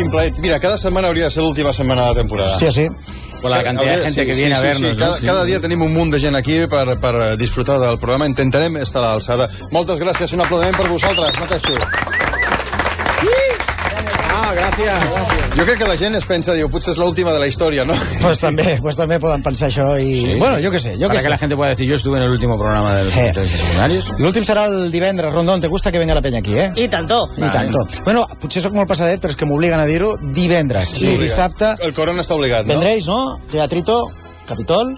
Quin plaer. Mira, cada setmana hauria de ser l'última setmana de la temporada. Sí, sí. Con la cantidad de gente que viene a vernos. Cada dia tenim un munt de gent aquí per disfrutar del programa. Intentarem estar a l'alçada. Moltes gràcies, un aplaudiment per vosaltres. Mateixo. Gràcies. Jo crec que la gent es pensa, diu, potser és l'última de la història, ¿no? Pues també poden pensar això i... Sí. Bueno, yo qué sé. Para que la gente pueda decir, yo estuve en el último programa de los secundarios. L'últim serà el divendres, Rondón. Te gusta que venga la penya aquí, eh? I tanto. I tanto. Bueno, potser sóc molt passadet, però és que m'obliguen a dir-ho divendres. Sí, i dissabte... El Corona està obligat, no? Vendréis, ¿no? Teatrito, Capitol...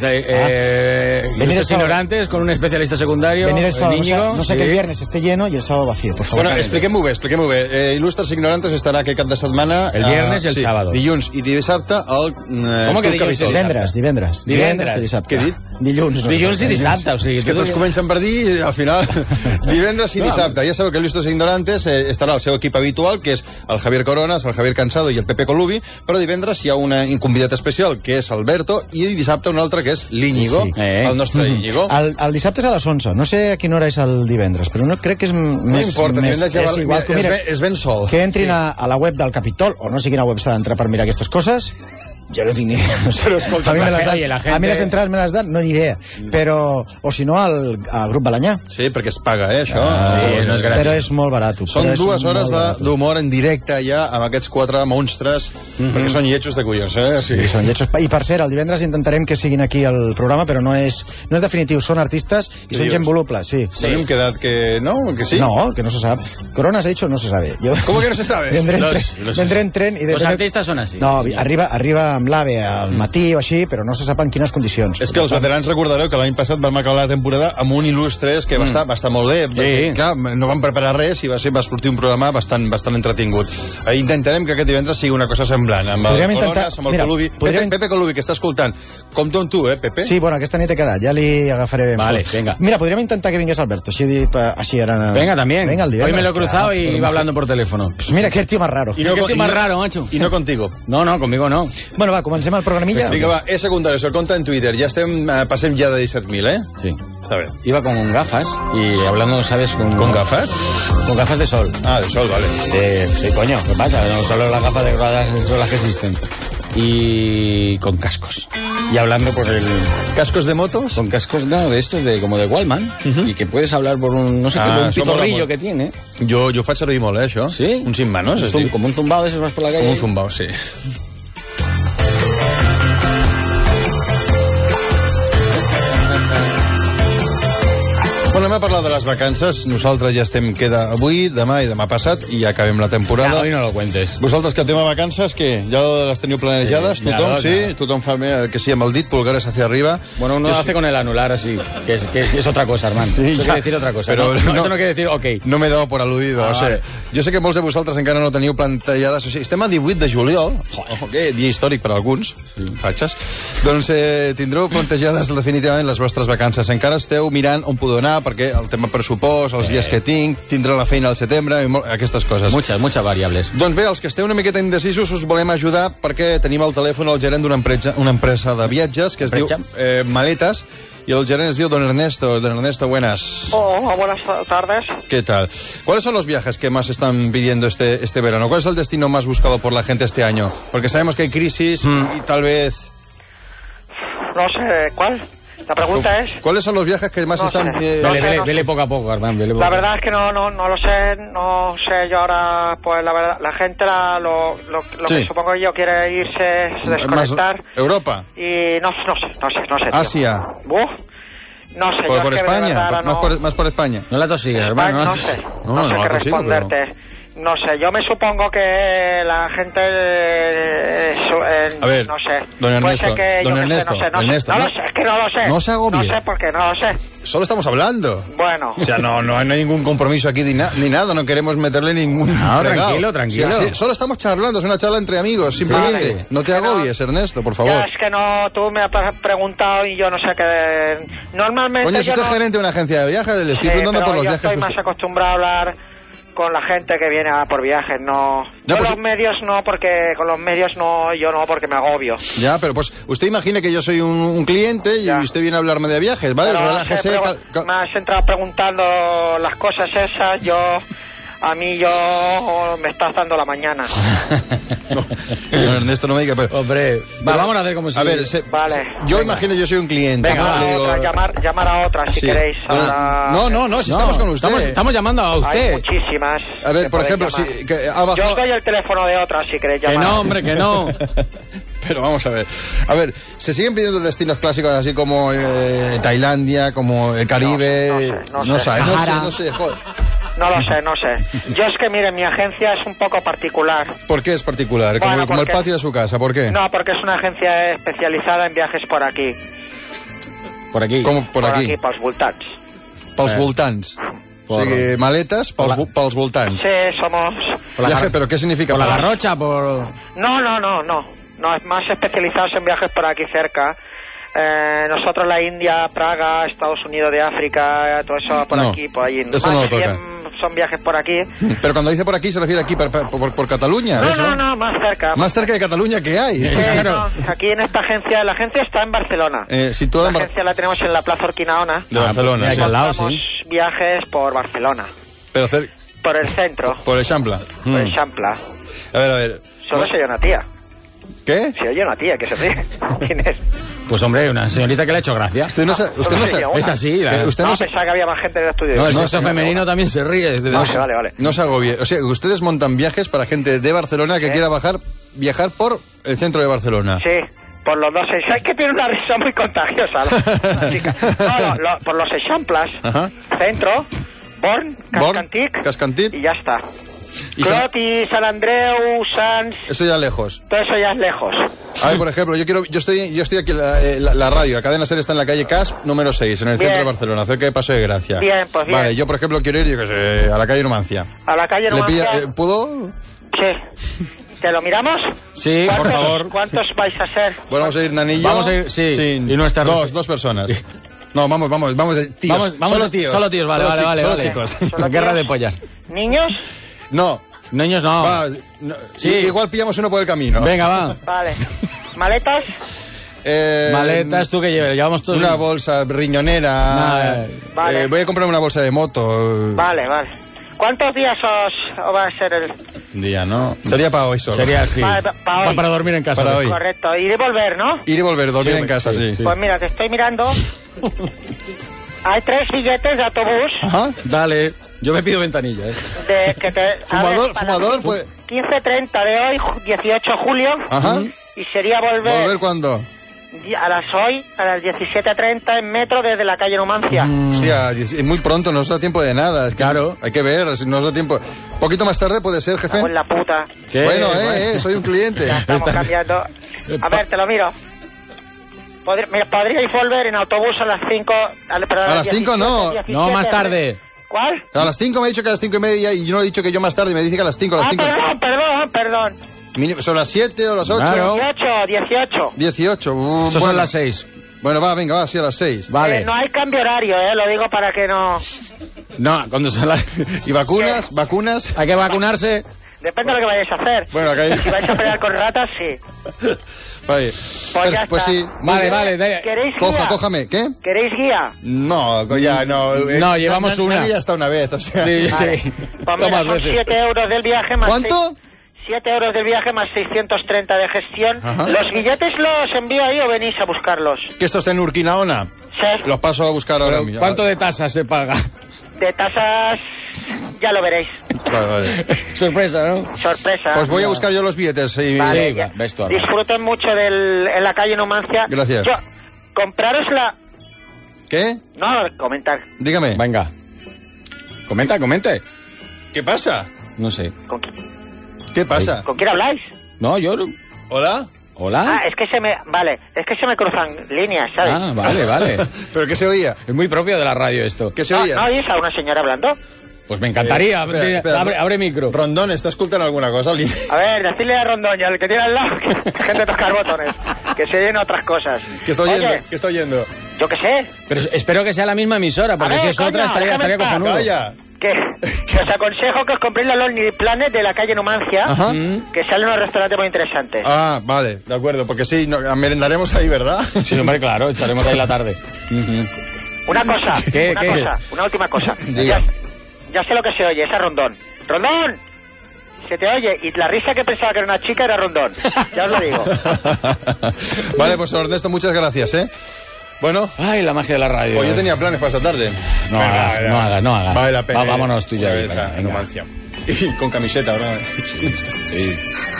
Ilustres ignorantes con un especialista secundario. Venir el sábado, Íñigo, no sé que el viernes esté lleno y el sábado vacío, por favor. Bueno, expliquem-ho bé. Ilustres Ignorantes estarà aquest cap de setmana... El viernes i el sábado. Dilluns i dissabte al Com que dilluns i Divendres i dissabte. Què he dit? Dilluns i dissabte, o sigui... És que tots comencen per dir i al final... Divendres i dissabte. Ja sabeu que Ilustres Ignorantes estarà el seu equip habitual, que és el Javier Coronas, el Javier Cansado i el Pepe Colubi, però divendres hi ha un convidat especial, que és Alberto, i dissabte un altre, que és l'Íñigo. Sí. El nostre Íñigo. El dissabte és a les 11. No sé a quina hora és el divendres, però no crec que és més... No importa, divendres ja és igual. és ben sol. Que entrin a la web del Capitol, o no sé quina web s'ha d'entrar per mirar aquestes coses. Jo no tinc ni idea. Però escolta, a mi les entrades me les dan, no ni idea. Però, o si no, al grup Balanyà. Sí, perquè es paga, això. Sí, no és gratis. Però és molt barat. Són 2 hores d'humor en directe ja amb aquests 4 monstres, perquè són lletjos de collons, eh? Sí, són lletjos. I per cert, el divendres intentarem que siguin aquí al programa, però no és definitiu. Són artistes i són gent voluble, sí. No hem quedat que no, que sí? No, que no se sabe. Coronas ha dicho no se sabe. ¿Cómo que no se sabe? Vendré en tren... Los artistas son así. No, arriba amb l'AVE al matí o així, però no se sap en quines condicions. És que els veterans recordareu que l'any passat vam acabar la temporada amb un il·lustres que va estar molt bé. Sí. Clar, no vam preparar res i va sortir un programa bastant entretingut. Intentarem que aquest divendres sigui una cosa semblant, amb el Coronas, amb el Colubi. Pepe Colubi, que està escoltant. Compto amb tu, Pepe? Sí, bueno, aquesta nit he quedat, ja li agafaré ben Vale, venga. Mira, podríem intentar que vingués Alberto, així ara... Venga, también. Venga, el divendres. Hoy me lo he cruzado y iba hablando por teléfono. Pues mira, que el tío más raro. ¿Qué tío más raro, macho? I no contigo. No, conmigo no. Bueno, va, comencem el programilla. Vinga, va, és secundari, el compte en Twitter. Ja passem ja de 17.000, ¿eh? Sí. Está bien. Iba con gafas y hablando, ¿sabes? ¿Con gafas? Con gafas de sol. Ah, de sol, vale. Sí, coño, ¿qué pasa? No solo las gafas de ruedas son las que existen. Y con cascos. Y hablando por el... ¿Cascos de motos? Con cascos, no, de estos, como de Wallman. Y que puedes hablar por un, no sé, como un pitorrillo que tiene. Jo faig servir molt, això. Sí? Un sin manos. Como un zumbao de esos vas por la calle. Com un zumbao, sí. Bueno, anem a parlar de les vacances. Nosaltres ja queda avui, demà i demà passat, i ja acabem la temporada. Ya, hoy no lo cuentes. Vosaltres que el tema vacances, què? Ja les teniu planejades? Tothom, sí? Tothom fa que sí amb el dit, pulgares hacia arriba. Bueno, uno hace con el anular así, que es otra cosa, hermano. Sí, eso quiere decir otra cosa. Però eso no quiere decir ok. No m'he dado por al·ludido. O sigui, jo sé que molts de vosaltres encara no teniu plantejades. O sigui, estem a 18 de juliol, dia històric per a alguns, fatxes. Doncs tindreu plantejades definitivament les vostres vacances. Encara esteu mirant on podeu anar, perquè el tema pressupost, els dies que tinc, tindré la feina al setembre, aquestes coses. Muchas variables. Doncs bé, els que esteu una miqueta indecisos us volem ajudar perquè tenim al telèfon el gerent d'una empresa de viatges que es diu Maletas, y el gerente es Don Ernesto. Don Ernesto, buenas. Hola, buenas tardes. ¿Qué tal? ¿Cuáles son los viajes que más están pidiendo este verano? ¿Cuál es el destino más buscado por la gente este año? Porque sabemos que hay crisis y tal vez... No sé, ¿cuál? La pregunta es... ¿Cuáles son los viajes que más están... Vele poco a poco, Armand. La verdad es que no lo sé. No sé yo ahora, pues la verdad, la gente lo que supongo yo quiere irse, desconectar. Más ¿Europa? Y no sé. ¿Asia? No sé. ¿Por España? Más por España. No la tosigues, hermano. No sé qué responderte. No sé, yo me supongo que la gente... a ver, no sé. Don Ernesto, no lo sé, es que no lo sé. No se agobie. No sé porque no lo sé. Solo estamos hablando. Bueno. O sea, no hay ningún compromiso aquí ni nada, no queremos meterle ningún... No, tranquilo. O sea, sí, solo estamos charlando, es una charla entre amigos, simplemente. Sí. No te agobies, Ernesto, por favor. Ya, es que no, tú me has preguntado y yo no sé qué... Normalmente... Coño, si usted es gerente de una agencia de viajes, le estoy preguntando por los viajes. Yo estoy más acostumbrado a hablar con la gente que viene por viajes, no. Ya, pues, los medios no, porque con los medios no, yo no, porque me agobio. Ya, pero pues usted imagine que yo soy un cliente y usted viene a hablarme de viajes, ¿vale? Pero relájese. me has entrado preguntando las cosas esas, yo a mí yo me estás dando la mañana. No, Ernesto, no me diga, pero... Hombre, vamos a hacer como si... A ver, vale. Yo imagino, yo soy un cliente. Venga, ¿no? Le digo... llamar a otra si queréis. No, si estamos con usted. Estamos llamando a usted. Hay muchísimas. A ver, por ejemplo, si... Yo os doy el teléfono de otra si queréis llamar. Que no, hombre, que no. Pero vamos a ver. A ver, ¿se siguen pidiendo destinos clásicos así como Tailandia, como el Caribe? No sé, joder. No sé. Yo es que, mire, mi agencia es un poco particular. ¿Por qué es particular? Bueno, como el patio de su casa, ¿por qué? No, porque es una agencia especializada en viajes por aquí. Por aquí. ¿Cómo por aquí? Pels voltants. Pels voltants. O sigui, maletes pels voltants. Sí, somos... Viaje, ¿pero qué significa? ¿Por la Garrocha? Por... No, es más especializados en viajes por aquí cerca. Nosotros la India, Praga, Estados Unidos de África, todo eso por aquí, por allí. Eso más no lo de 100 toca. son viajes por aquí. Pero cuando dice por aquí, ¿se refiere aquí por Cataluña? No, más cerca. Más cerca de Cataluña que hay. No, aquí en esta agencia, la agencia está en Barcelona. Situada la agencia la tenemos en la Plaza Urquinaona. De Barcelona, pues, sí. al lado, Hacemos viajes por Barcelona. Pero por el centro. Por el Champla. Por el Champla. A ver. Solo se oye una tía. ¿Qué? Se oye una tía que se ríe. ¿Quién es? Pues hombre, una señorita que le ha hecho gracia. Usted no sabe. Es así. Usted no pensaba que había más gente en el estudio. No, el sexo femenino también se ríe. Vale. No se agobie. O sea, ustedes montan viajes para gente de Barcelona que quiera viajar por el centro de Barcelona. Sí. Por los dos Eixamplas, que tiene una risa muy contagiosa la chica. Por los Eixamplas, centro, Born, Cascantit y ya está. Clot y Sant Andreu, Sants... Eso ya lejos. Todo eso ya es lejos. A ver, por ejemplo, yo estoy aquí en la radio, la cadena SER está en la calle Casp, número 6, en el centro de Barcelona, cerca de Paseo de Gracia. Bien, pues bien. Vale, yo por ejemplo quiero ir, yo qué sé, a la calle Numancia. ¿A la calle Numancia? ¿Puedo? Sí. ¿Te lo miramos? Sí, por favor. ¿Cuántos vais a ser? Bueno, vamos a ir Nanillo. Vamos a ir, sí. Y nuestras dos personas. No, vamos, tíos. Solo tíos. Solo tíos, vale. Solo chicos. La guerra de pollas. ¿Niños? No. Niños no. Sí. Igual pillamos uno por el camino. Venga, va. Vale. ¿Maletas? Maletas, ¿tú qué llevas? Llevamos todos... Una bolsa riñonera. Vale. Voy a comprar una bolsa de moto. Vale. ¿Cuántos días os va a ser el...? Día, ¿no? Sería para hoy solo. Sería así. Vale, para hoy. Para dormir en casa. Para hoy. Correcto. Ir y volver, ¿no? Ir y volver, dormir en casa, sí. Pues mira, te estoy mirando. Hay 3 billetes de autobús. Ajá. Dale. Yo me pido ventanilla, Fumador, pues... 15:30 de hoy, 18 de julio. Ajá. Y sería volver... ¿Volver cuándo? A las 17:30 en metro desde la calle Numancia. Hostia, es muy pronto, no nos da tiempo de nada. Es que claro. Hay que ver, no nos da tiempo. Un poquito más tarde puede ser, jefe. En la puta. ¿Qué? Bueno, soy un cliente. Ya estamos cambiando. A ver, te lo miro. Podríais volver en autobús a las 5. A las 5 no. 17, No, más tarde. ¿Cuál? A las 5 me ha dicho que a las 5:30 y yo no he dicho que yo más tarde. Me dice que a las 5, a las 5. Perdón. ¿Son las 7 o las 8? Claro. 18. 18. Eso son las 6. Bueno, venga, sí, a las 6. Vale. No hay cambio horario, lo digo para que no... No, cuando son las... ¿Y vacunas? ¿Vacunas? Hay que vacunarse. Depende de lo que vayáis a hacer. Bueno, acá hay... Si vais a pelear con ratas, sí. Vale. Pues ya pues está. sí. Vale. ¿Queréis guía? Cójame. ¿Qué? ¿Queréis guía? No, ya no. No, llevamos una. Ya está una vez, o sea. Sí. Pues Tomas mira, son veces. 7 euros del viaje más... ¿Cuánto? 7 euros del viaje más 630 de gestión. Ajá. ¿Los billetes los envío ahí o venís a buscarlos? ¿Que esto está en Urquinaona? Sí. Los paso a buscar ahora mismo. ¿Cuánto de tasa se paga? De tasas... ya lo veréis. Vale. Sorpresa, ¿no? Sorpresa. Pues voy a buscar yo los billetes. Y... Vale, Sí, ya. ves tú ahora. Disfruten mucho en la calle Numancia. Gracias. Compraros la... ¿Qué? No, comentar. Dígame. Venga. Comente. ¿Qué pasa? No sé. ¿Qué pasa? ¿Con quién habláis? No, yo... no. ¿Hola? ¿Hola? Es que se me cruzan líneas, ¿sabes? Ah, vale. ¿Pero qué se oía? Es muy propio de la radio esto. ¿Qué se ¿No oía? oís a una señora hablando? Pues me encantaría. Espera. Abre micro. Rondón, ¿está escuchando alguna cosa? A ver, decirle a Rondoña, el que tiene al lado, que gente tocar botones, que se oyen otras cosas. ¿Qué está oyendo? Oye, ¿Qué está oyendo? yo qué sé, Pero espero que sea la misma emisora, porque A ver, si es coño, otra estaría déjame en paz. cojonudo. ¡Calla! que os aconsejo que os compréis la Lonely Planet de la calle Numancia, Ajá. que salen unos restaurantes muy interesantes. Ah, vale, de acuerdo, porque sí, merendaremos ahí, ¿verdad? Sí, hombre, claro, echaremos ahí la tarde. Una cosa, ¿Qué? una última cosa. Diga. Ya sé lo que se oye, es a Rondón. ¡Rondón! Se te oye, y la risa que pensaba que era una chica era Rondón. Ya os lo digo. Vale, pues Ernesto, muchas gracias, ¿eh? Bueno. Ay, la magia de la radio. Pues yo tenía planes para esta tarde. No hagas. Vale la pena. Vámonos tú ya. Y con camiseta, ¿verdad? Sí.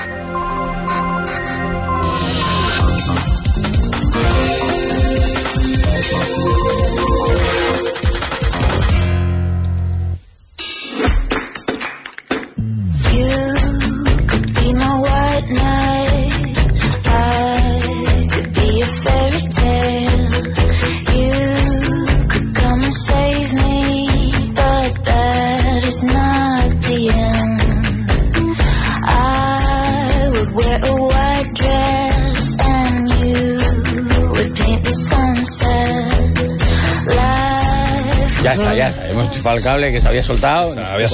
Ya está. Hemos enchufado el cable que se había soltado.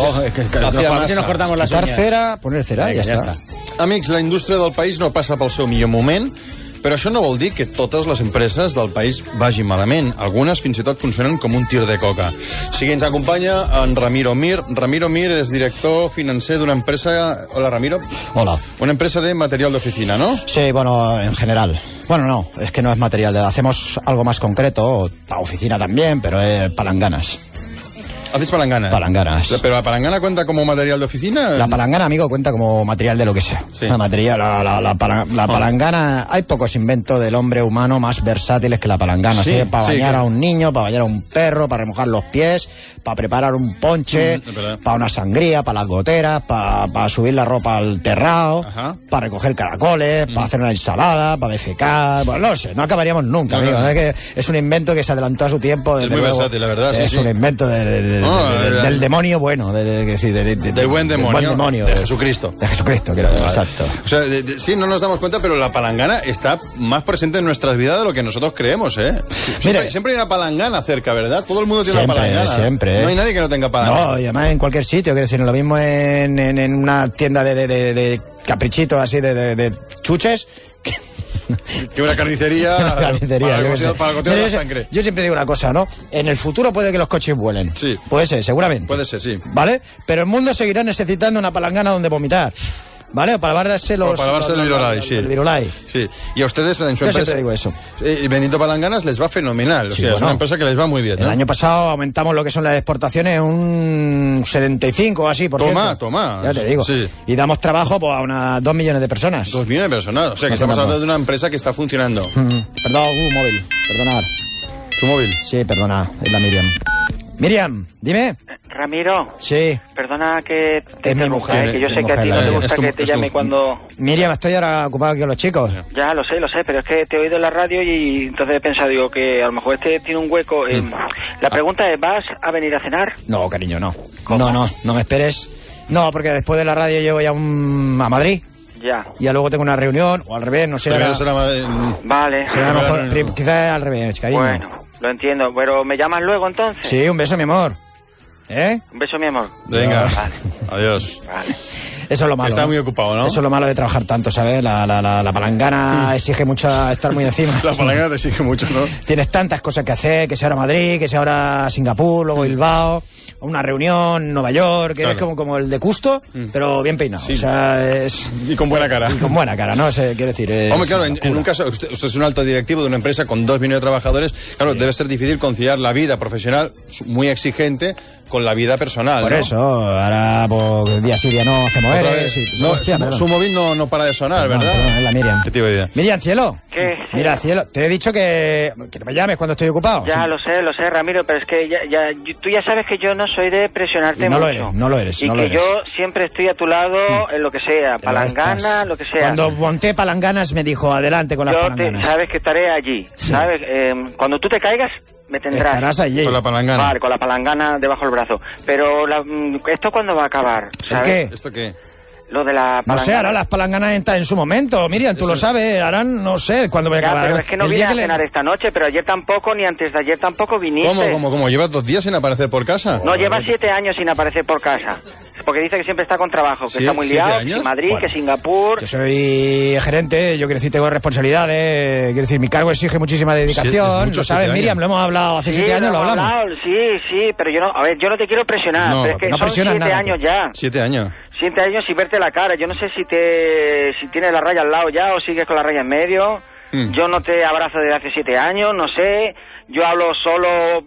Si nos cortamos las uñas. Cera, poner cera, ja està. Amics, la indústria del país no passa pel seu millor moment, però això no vol dir que totes les empreses del país vagin malament. Algunes fins i tot funcionen com un tir de coca. O sigui, ens acompanya en Ramiro Mir. Ramiro Mir és director financer d'una empresa... Hola, Ramiro. Hola. Una empresa de material de oficina, ¿no? Sí, bueno, en general. Bueno, no, es que no es material de... Hacemos algo más concreto, para oficina también, pero palanganas. ¿Haces palanganas? Palanganas. ¿Pero la palangana cuenta como material de oficina? La palangana, amigo, cuenta como material de lo que sea. Sí. La palangana... Hay pocos inventos del hombre humano más versátiles que la palangana. Sí, para bañar a un niño, para bañar a un perro, para remojar los pies, para preparar un ponche, para una sangría, para las goteras, para subir la ropa al terrao, para recoger caracoles, para hacer una ensalada, para defecar... Bueno, no sé, no acabaríamos nunca, amigo. No. Es que es un invento que se adelantó a su tiempo. Es muy versátil, la verdad. Es un invento del demonio bueno, del buen demonio, de Jesucristo. De Jesucristo, exacto. O sea, sí, no nos damos cuenta, pero la palangana está más presente en nuestras vidas de lo que nosotros creemos, ¿eh? Siempre hay una palangana cerca, ¿verdad? Todo el mundo tiene una palangana. Siempre. No hay nadie que no tenga palangana. No, y además en cualquier sitio, quiero decir, lo mismo en una tienda de caprichitos así, de chuches, que una carnicería, para el goteo de la sangre. Yo siempre digo una cosa, ¿no? En el futuro puede que los coches vuelen. Sí. Puede ser, seguramente. Puede ser, sí. ¿Vale? Pero el mundo seguirá necesitando una palangana donde vomitar. ¿Vale? O para lavarse el virolai, sí. El virolai. Sí. Y a ustedes en su Yo empresa... siempre digo eso. Benito Palanganas les va fenomenal. Sí, o sea, es una empresa que les va muy bien, ¿no? El año pasado aumentamos lo que son las exportaciones un 75 o así, por cierto. Toma. Ya te digo. Sí. Y damos trabajo a unas 2 millones de personas. 2 millones de personas. O sea, que estamos hablando de una empresa que está funcionando. Perdón, móvil. Perdonad. ¿Tu móvil? Sí, perdona. Es la Miriam. Miriam, dime. Ramiro. Sí. Perdona que te es mi mujer, que yo sé que a ti no te gusta que te llame cuando... Miriam, estoy ahora ocupado aquí con los chicos. Ya, lo sé, pero es que te he oído en la radio y entonces he pensado, digo, que a lo mejor este tiene un hueco. La pregunta es, ¿vas a venir a cenar? No, cariño, no. ¿Cómo? No me esperes. No, porque después de la radio llevo ya a Madrid. Ya. Y luego tengo una reunión, o al revés, no sé. Primero será Vale. Será a lo mejor, quizás al revés, cariño. Bueno, lo entiendo, pero ¿me llamas luego entonces? Sí, un beso, mi amor. ¿Eh? Un beso, mi amor. Venga, vale. Adiós. Vale. Eso es lo malo. Está muy ocupado, ¿no? Eso es lo malo de trabajar tanto, ¿sabes? La palangana exige mucho estar muy encima. La palangana te exige mucho, ¿no? Tienes tantas cosas que hacer, que sea ahora Madrid, que sea ahora Singapur, luego Bilbao, una reunión, Nueva York, que eres como el de Custo, pero bien peinado. Sí. O sea, es... Y con buena cara. Y con buena cara, ¿no? Quiero decir... Hombre, claro, en un caso, usted es un alto directivo de una empresa con 2 millones de trabajadores, claro, debe ser difícil conciliar la vida profesional muy exigente con la vida personal, Por ¿no? eso, ahora pues, día sí, día no, hacemos Otra eres. vez. No, su móvil no para de sonar, ¿verdad? Perdón, es la Miriam. ¿Qué te iba a decir? Miriam, cielo. ¿Qué? Mira, cielo, te he dicho que no me llames cuando estoy ocupado. Ya, Sí. lo sé, Ramiro, pero es que tú ya sabes que yo no soy de presionarte Y no mucho. lo eres, no lo eres, Y no que lo eres. yo siempre estoy a tu lado en lo que sea, palangana, lo que sea. Cuando monté palanganas me dijo, adelante con las palanganas. Sabes que estaré allí, Sí. ¿sabes? Cuando tú te caigas, me tendrás. Estarás allí. Con la palangana. Vale, con la palangana debajo del brazo. Pero ¿esto cuándo va a acabar? ¿El ¿Sabes? qué? ¿Esto qué? Lo de la palangana. No sé, harán las palanganas en su momento. Miriam, tú lo sabes, harán, no sé, cuándo voy a Ya, acabar. pero es que no El vine día a cenar esta noche, pero ayer tampoco, ni antes de ayer tampoco viniste. ¿Cómo? ¿Llevas 2 días sin aparecer por casa? No, llevas 7 años sin aparecer por casa. porque dice que siempre está con trabajo, que ¿Sí? está muy 7 liado, años? que Madrid, Bueno, que Singapur... Yo soy gerente, yo quiero decir, tengo responsabilidades, quiero decir, mi cargo exige muchísima dedicación, mucho, lo sabes, 7 años. Miriam, lo hemos hablado hace 7 años, lo hablamos. Sí, pero yo no, a ver, yo no te quiero presionar, No, pero es que no son presionas 7 nada, años tú. ya. 7 años. 7 años sin verte la cara. Yo no sé si tienes la raya al lado ya o sigues con la raya en medio. Yo no te abrazo desde hace 7 años, no sé. Yo hablo solo,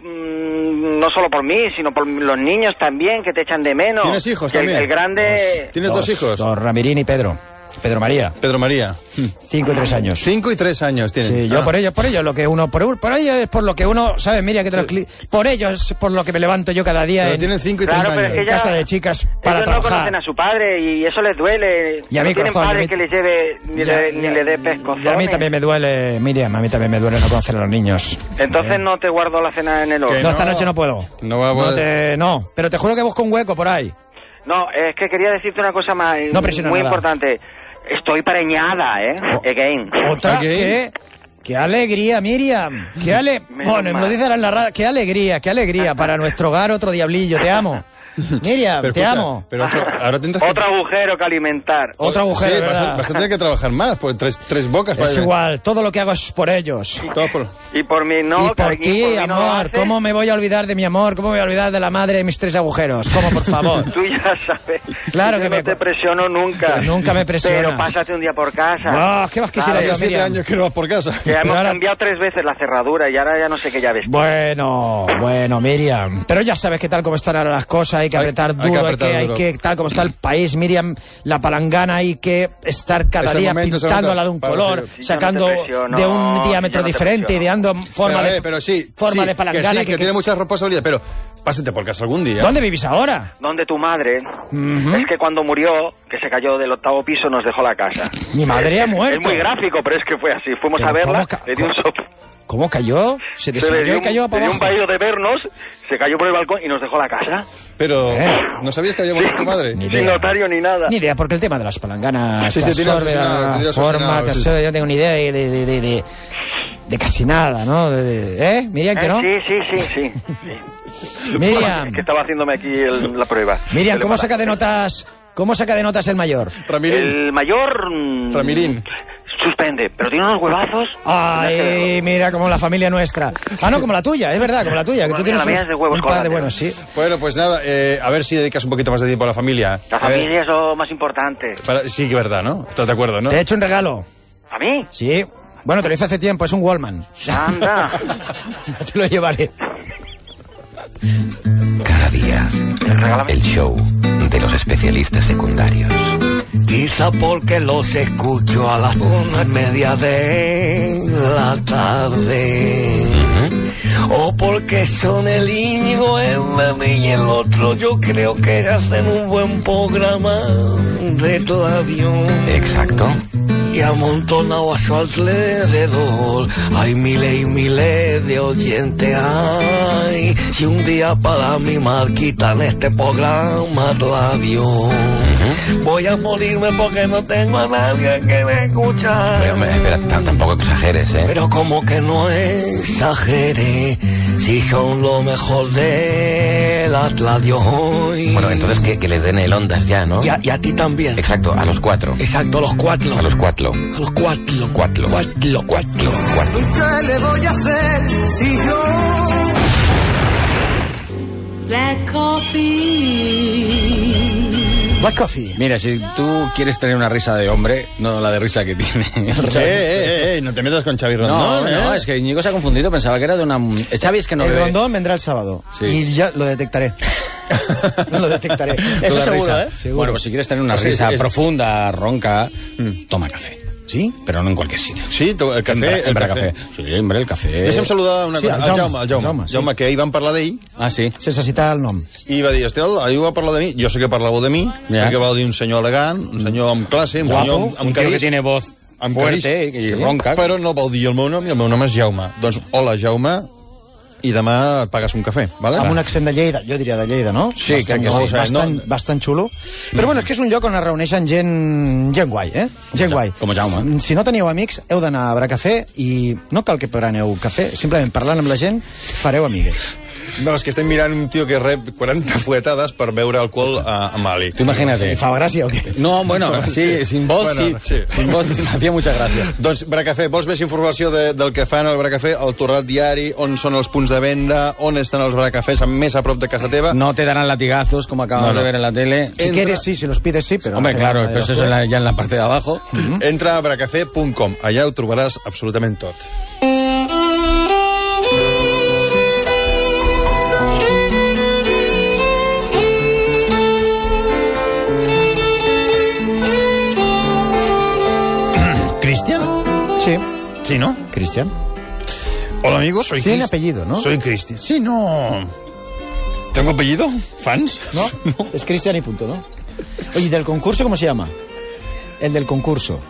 no solo por mí, sino por los niños también, que te echan de menos. ¿Tienes hijos Que también? el grande... ¿Tienes 2 hijos? Dos, Ramirín y Pedro María, Pedro María. 5 y 3 años. 5 y 3 años tienen. Sí, yo por ello lo que uno, por ello es por lo que uno, ¿sabes, Miriam? Que por ello es por lo que me levanto yo cada día Pero en, tienen 5 y 3 Claro, pero años. es que en ya- casa de chicas para Ellos no trabajar. conocen a su padre y eso les duele. Y a mí, no tienen corazón, padre y a mí- que les lleve ni le dé pescozones. Y a mí también me duele, Miriam, a mí también me duele no conocer a los niños. Entonces no te guardo la cena en el horno. Que No, esta noche no puedo. No va a poder. No, pero te juro que busco un hueco por ahí. No, es que quería decirte una cosa más No presiones muy nada. importante. Estoy preñada, Again. Otra ¿Aquí? que... ¡Qué alegría, Miriam! Menos Bueno, me lo mal. dice la narrada. ¡Qué alegría! Para nuestro hogar otro diablillo, te amo. Miriam, Pero te escucha, amo. Pero ahora tendrás que... Otro agujero que alimentar. Otro agujero, Sí, ¿verdad? vas a tener que trabajar más, pues tres bocas. Es igual, todo lo que hago es por ellos. Todo por... Y por mí no, ¿Y por cariño, qué, por mí no lo amor? haces. ¿Cómo me voy a olvidar de mi amor? ¿Cómo me voy a olvidar de la madre de mis 3 agujeros? ¿Cómo, por favor? Tú ya sabes. Claro Yo que no me- te presiono nunca. Nunca me presionas. Pero pásate un día por casa. Ah, ¿qué más quisiera Claro, yo, 7 Miriam? años que no vas por casa. Que hemos Pero ahora- cambiado 3 veces la cerradura y ahora ya no sé qué llaves. Bueno, Miriam. Pero ya sabes que tal como están ahora las cosas, hay que apretar hay que duro, apretar hay duro. que, tal como está el país, Miriam, la palangana hay que estar cada Ese día momento, ese pintándola de momento, un para color, decir- sacando Yo no te presiono, de un yo diámetro no te diferente, presiono. ideando forma Pero sí, forma sí, de palangana. que tiene muchas responsabilidades, pero pásate por casa algún día. ¿Dónde vivís ahora? Donde tu madre, es que cuando murió, que se cayó del 8º piso, nos dejó la casa. Mi madre ha muerto. Es muy gráfico, pero es que fue así. Fuimos Pero a verla, ¿cómo le dio un soplo. ¿Cómo cayó? Se Le desmayó dio y cayó le para dio un abajo. baño de vernos, se cayó por el balcón y nos dejó la casa. Pero, ¿no sabías que había muerto tu madre? Ni Sin idea. notario ni nada. Ni idea, porque el tema de las palanganas Sí, te tiene absorbe de obsesionado, alguna tiene forma, obsesionado, te sí. absorbe, yo no tengo ni idea de casi nada, ¿no? Miriam, que no. Sí. Miriam, Que estaba haciéndome aquí la prueba. Miriam, ¿cómo El saca de notas el mayor? Ramirín. El mayor... Ramirín. Suspende, pero tiene unos huevazos. Ay, mira, como la familia nuestra. Ah, no, como la tuya, es verdad, como la tuya, que tú Bueno, tienes la mía es de huevos un par de colgantes. buenos, sí. Bueno, pues nada, a ver si dedicas un poquito más de tiempo a la familia. La familia es lo más importante. Sí, que es verdad, ¿no? ¿Estás de acuerdo, no? Te he hecho un regalo. ¿A mí? Sí. Bueno, te lo hice hace tiempo, es un Wallman. Anda. Te lo llevaré. Cada día, el show de los especialistas secundarios. Quizá porque los escucho a las 1:30 de la tarde. O porque son el Íñigo, el Nani y el otro. Yo creo que hacen un buen programa de radio. Exacto. Y amontonado a su alrededor hay miles y miles de oyentes. Ay, si un día para mi quitan este programa de radio, voy a morirme porque no tengo a nadie que me escucha. Pero, hombre, espera, tampoco exageres, ¿eh? Pero como que no exagere, si son lo mejor de la radio hoy. Bueno, entonces que les den el ondas ya, ¿no? Y a ti también. Exacto, a los 4. Exacto, a los 4. A los 4. A los 4. 4. 4. ¿Qué le voy a hacer si yo? Black coffee. Black Coffee. Mira, si tú quieres tener una risa de hombre, no la de risa que tiene. No te metas con Xavi Rondón, No, es que Íñigo se ha confundido, pensaba que era de una... Xavi es que no El bebe. rondón vendrá el sábado. Sí. Y ya lo detectaré. Lo detectaré. Eso La seguro, risa. ¿eh? Seguro. Bueno, pues si quieres tener una Pues sí, risa es- profunda, ronca, toma café. ¿Sí? Pero no en cualquier sitio. Sí, el café... El café. Sí, hombre, el café. Deixa'm saludar una Sí, cosa. el El Jaume, Jaume, sí. Jaume, que ahir vam parlar d'ell Ah, sí. Sense citar el nom. i va dir, Estel, ahir va parlar de mi. Jo sé que parlàveu de mi, Ja. perquè vau dir un senyor elegant, un senyor amb classe, un Guapo, senyor Un amb tío que carisma, tiene voz amb fuerte y ronca. però no vau dir el meu nom i el meu nom és Jaume. Doncs, hola, Jaume, i demà et pagues un cafè, ¿vale? Amb un accent de Lleida, jo diria de Lleida, no? Sí, crec que sí. Bastant xulo. Però bueno, és que és un lloc on es reuneixen gent guai, eh? Gent guai. Com Jaume. Si no teniu amics, heu d'anar a beure cafè i no cal que preneu cafè, simplement parlant amb la gent fareu amigues. No, és que estem mirant un tio que rep 40 fuetades per beure alcohol a Mali. Tú imagínate. ¿Fa gràcia o què? No, bueno, sí, sin voz, bueno, sí. Sin voz hacía mucha gracia. Doncs, Bracafé, vols més informació del que fan al Bracafé, el Torrat Diari, on són els punts de venda, on estan els Bracafés més a prop de casa teva? No te darán latigazos, como acabamos de ver en la tele. Si quieres sí, si los pides sí, pero... Hombre, claro, pero eso es ya en la parte de abajo. Entra a bracafé.com, allà ho trobaràs absolutament tot. ¿Cristian? Sí. Sí, ¿no? Cristian. Hola, amigos, soy Tiene apellido, ¿no? Soy Cristian. Sí, no... ¿Tengo apellido? ¿Fans? No, es Cristian y punto, ¿no? Oye, ¿y del concurso cómo se llama? El del concurso.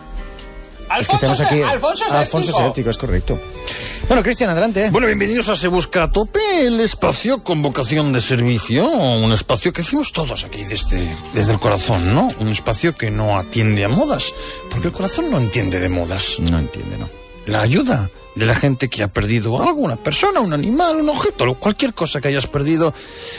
Alfonso Séptico, es correcto. Bueno, Cristian, adelante. Bueno, bienvenidos a Se Busca a Tope, el espacio con vocación de servicio, un espacio que hacemos todos aquí desde el corazón, ¿no? Un espacio que no atiende a modas, porque el corazón no entiende de modas. No entiende, ¿no? La ayuda de la gente que ha perdido algo, una persona, un animal, un objeto, cualquier cosa que hayas perdido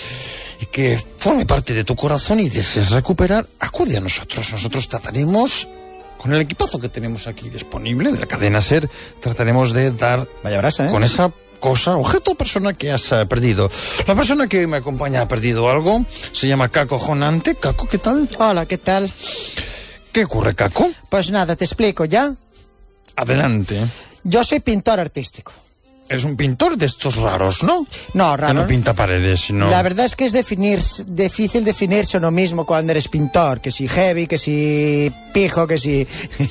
y que forme parte de tu corazón y desees recuperar, acude a nosotros. Nosotros trataremos, con el equipazo que tenemos aquí disponible de la cadena SER, trataremos de dar... Vaya brasa, ¿eh? Con esa cosa, objeto o persona que has perdido. La persona que me acompaña ha perdido algo, se llama Caco Jonante. Caco, ¿qué tal? Hola, ¿qué tal? ¿Qué ocurre, Caco? Pues nada, te explico, ¿ya? Adelante. Yo soy pintor artístico. Eres un pintor de estos raros, ¿no? No, raro. Que no pinta paredes, sino... La verdad es que es difícil definirse uno mismo cuando eres pintor. Que si heavy, que si pijo, que si...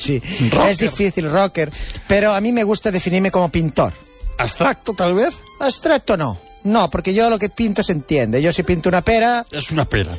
Es difícil, rocker. Pero a mí me gusta definirme como pintor. ¿Abstracto, tal vez? Abstracto no. No, porque yo lo que pinto se entiende. Yo si pinto una pera... Es una pera.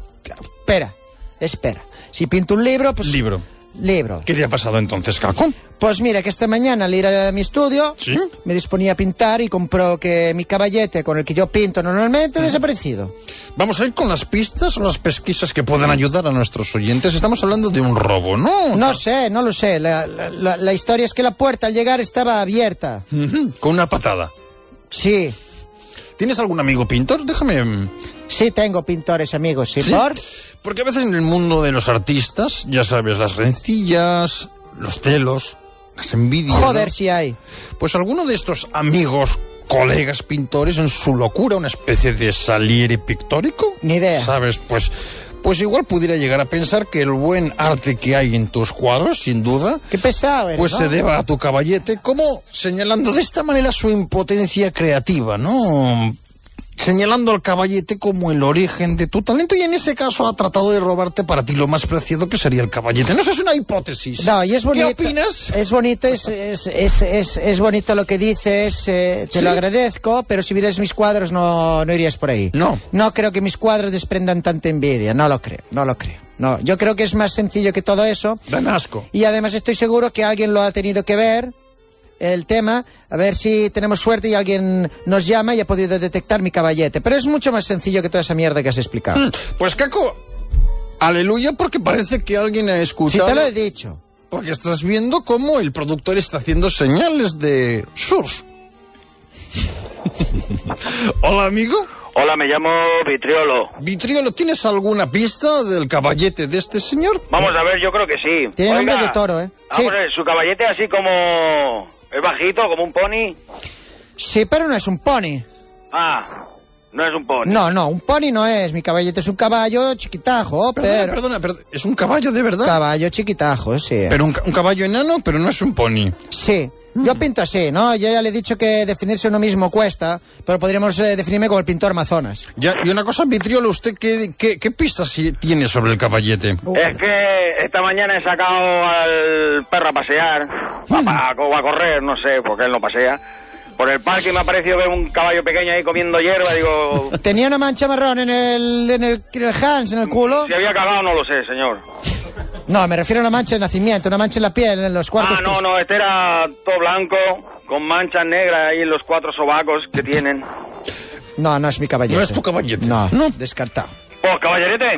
Pera. Es pera. Si pinto un libro, pues... Libro. ¿Qué te ha pasado entonces, Caco? Pues mira, que esta mañana al ir a mi estudio, ¿sí?, me disponía a pintar y compró que mi caballete con el que yo pinto normalmente ha desaparecido. Vamos a ir con las pistas o las pesquisas que puedan ayudar a nuestros oyentes. Estamos hablando de un robo, ¿no? No sé, no lo sé. La historia es que la puerta al llegar estaba abierta. Con una patada. Sí. ¿Tienes algún amigo pintor? Déjame... Sí, tengo pintores amigos, ¿sí? ¿Sí? Porque a veces en el mundo de los artistas, ya sabes, las rencillas, los celos, las envidias... Joder, ¿no? sí hay. Pues alguno de estos amigos, colegas pintores, en su locura, una especie de saliere pictórico... Ni idea. ¿Sabes? Pues igual pudiera llegar a pensar que el buen arte que hay en tus cuadros, sin duda... Qué pesado eres, pues ¿no? se deba a tu caballete, como señalando de esta manera su impotencia creativa, ¿no? Señalando al caballete como el origen de tu talento, y en ese caso ha tratado de robarte para ti lo más preciado, que sería el caballete. No, eso es una hipótesis. No, y es bonito. ¿Qué opinas? Es bonito, es bonito lo que dices, te ¿Sí? lo agradezco, pero si vieras mis cuadros no irías por ahí. No. No creo que mis cuadros desprendan tanta envidia, no lo creo. No, yo creo que es más sencillo que todo eso. Dan asco. Y además estoy seguro que alguien lo ha tenido que ver, el tema, a ver si tenemos suerte y alguien nos llama y ha podido detectar mi caballete. Pero es mucho más sencillo que toda esa mierda que has explicado. Pues, Caco, aleluya, porque parece que alguien ha escuchado... Sí, te lo he dicho. Porque estás viendo cómo el productor está haciendo señales de surf. Hola, amigo. Hola, me llamo Vitriolo. Vitriolo, ¿tienes alguna pista del caballete de este señor? Vamos a ver, yo creo que sí. Tiene nombre de toro, ¿eh? Vamos a ver, su caballete así como... ¿Es bajito, como un pony? Sí, pero no es un pony. Ah, no es un pony. No, un pony no es. Mi caballete es un caballo chiquitajo, Perdona, ¿es un caballo de verdad? Caballo chiquitajo, sí. Pero un caballo enano, pero no es un pony. Sí. Yo pinto así, ¿no? Yo ya le he dicho que definirse uno mismo cuesta, pero podríamos definirme como el pintor Amazonas. Ya, y una cosa, Vitriolo, ¿usted qué pistas tiene sobre el caballete? Es que esta mañana he sacado al perro a pasear, o a correr, no sé, porque él no pasea. Por el parque me ha parecido ver un caballo pequeño ahí comiendo hierba, digo... ¿Tenía una mancha marrón en el Hans, en el culo? Si había cagado no lo sé, señor. No, me refiero a una mancha de nacimiento, una mancha en la piel, en los cuartos... No, este era todo blanco, con manchas negras ahí en los 4 sobacos que tienen. No es mi caballete. ¿No es tu caballete? No, descartado. Pues, caballerete.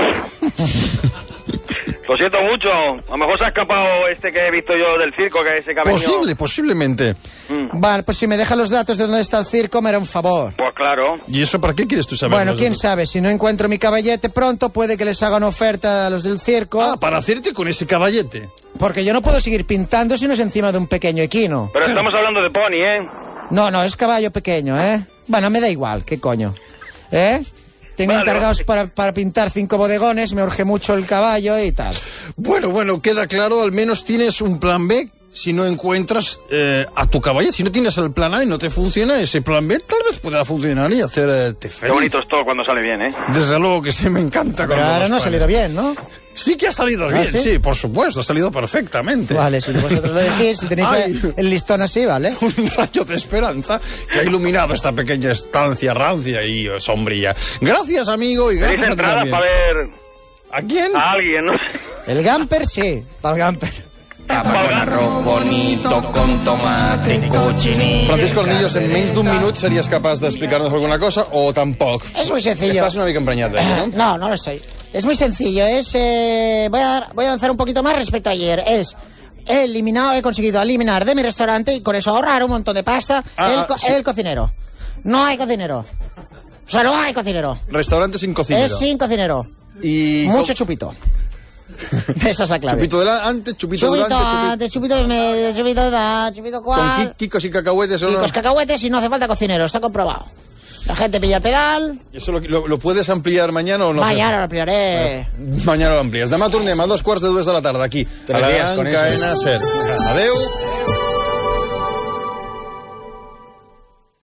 Lo siento mucho. A lo mejor se ha escapado este que he visto yo del circo, que es ese que ha venido. Posiblemente. Vale, pues si me deja los datos de dónde está el circo, me hará un favor. Pues claro. ¿Y eso para qué quieres tú saber? Bueno, quién sabe, si no encuentro mi caballete pronto, puede que les haga una oferta a los del circo. Ah, para hacerte con ese caballete. Porque yo no puedo seguir pintando si no es encima de un pequeño equino. Pero estamos hablando de pony, ¿eh? No, es caballo pequeño, ¿eh? Bueno, me da igual, ¿qué coño? Tengo encargados para pintar 5 bodegones, me urge mucho el caballo y tal. Bueno, queda claro, al menos tienes un plan B. Si no encuentras a tu caballete, si no tienes el plan A y no te funciona, ese plan B tal vez pueda funcionar y hacerte feliz. Qué bonito es todo cuando sale bien, ¿eh? Desde luego que sí, me encanta. Pero ahora no ha salido bien, ¿no? Sí que ha salido bien, ¿sí? Por supuesto, ha salido perfectamente. Vale, si vosotros lo decís, si tenéis el listón así, ¿vale? Un rayo de esperanza que ha iluminado esta pequeña estancia rancia y sombría. Gracias, amigo, y gracias ¿Tenéis entradas para ver... ¿A quién? A alguien, no sé. El Gamper, sí, para el Gamper. Arroz bonito con tomate cochinillo. Francisco Arnillos, en menys d'un minut series capaç d'explicar-nos alguna cosa o tampoc? Es muy sencillo. Estás una mica empreñat d'ahí, ¿no? No lo estoy. Es muy sencillo, voy a avanzar un poquito más respecto a ayer. He conseguido eliminar de mi restaurante y con eso ahorrar un montón de pasta el cocinero. No hay cocinero. O sea, no hay cocinero. Restaurante sin cocinero. Es sin cocinero. Y mucho chupito. Esa es la clave. Chupito delante, chupito durante, chupito cual. Con kikos y cacahuetes, ¿o no? Kikos, cacahuetes y no hace falta cocinero, está comprobado. La gente pilla el pedal. ¿Y eso lo puedes ampliar mañana o no? Mañana lo ampliaré. Mañana lo amplies. Demà tornem a 2:45 de la tarda aquí. 3 días con eso. Cadena SER. Adeu.